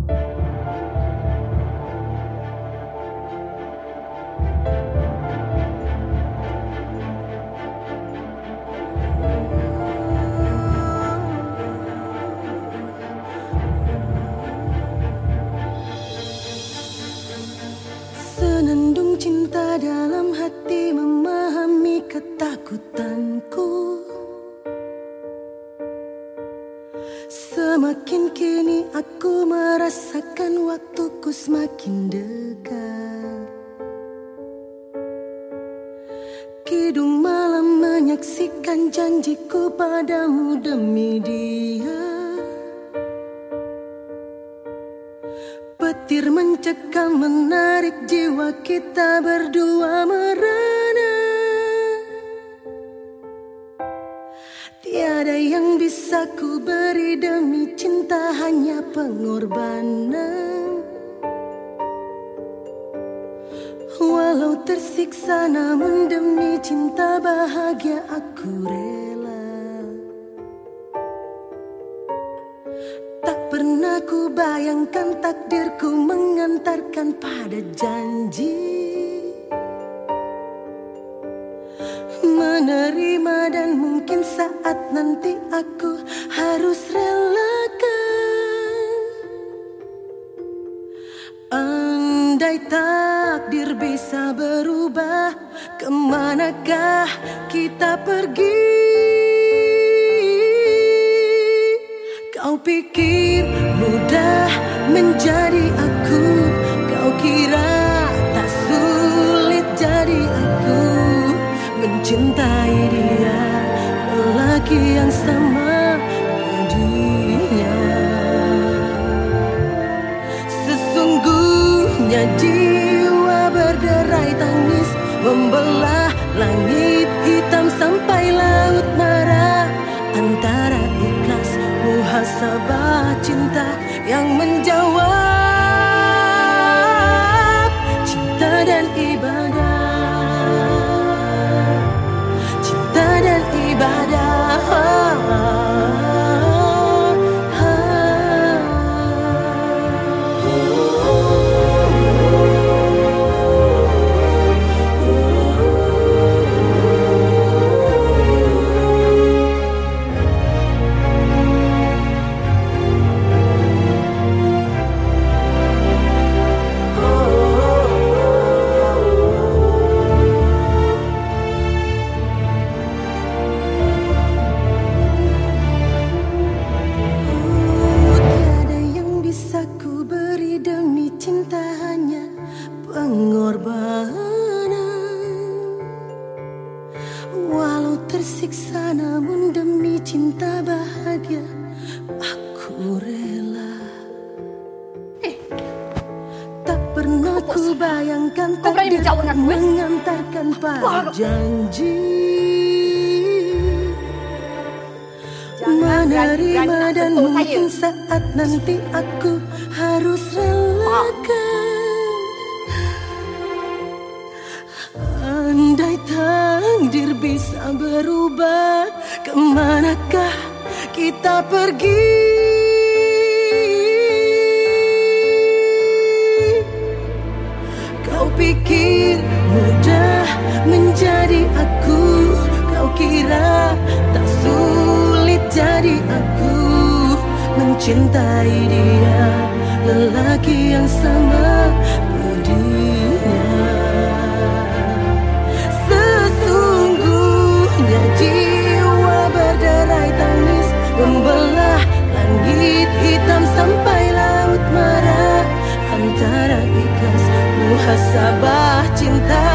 Senandung cinta dalam hati memahami ketakutanku. Semakin kini aku merasakan waktuku semakin dekat. Kidung malam menyaksikan janjiku padamu demi dia. Petir mencekam menarik jiwa kita berdua merana. Tiada yang bisa ku beri demi cinta, hanya pengorbanan. Walau tersiksa namun demi cinta bahagia aku rela. Tak pernah ku bayangkan takdirku mengantarkan pada janji. Menerima dan mungkin saat nanti aku harus relakan. Andai takdir bisa berubah, kemanakah kita pergi? Kau pikir mudah menjadi aku, kau kira tak sulit jadi aku. Mencintai dia, lelaki yang sama dia. Sesungguhnya jiwa berderai tangis, membelah langit hitam sampai laut marah. Antara ikhlas muhasabah cinta yang menjawab cinta dan ibadah. Dan ibadah. Walau tersiksa namun demi cinta bahagia aku rela. Tak pernah ku bayangkan takdirku mengantarkan pada janji. Menerima dan mungkin saat nanti aku harus relakan. Andai takdir bisa berubah, kemanakah kita pergi? Kau pikir mudah menjadi aku, kau kira tak sulit jadi aku. Mencintai dia, lelaki yang sama pedihnya. Jiwa berderai tangis, membelah langit hitam sampai laut marah. Antara ikhlas muhasabah cinta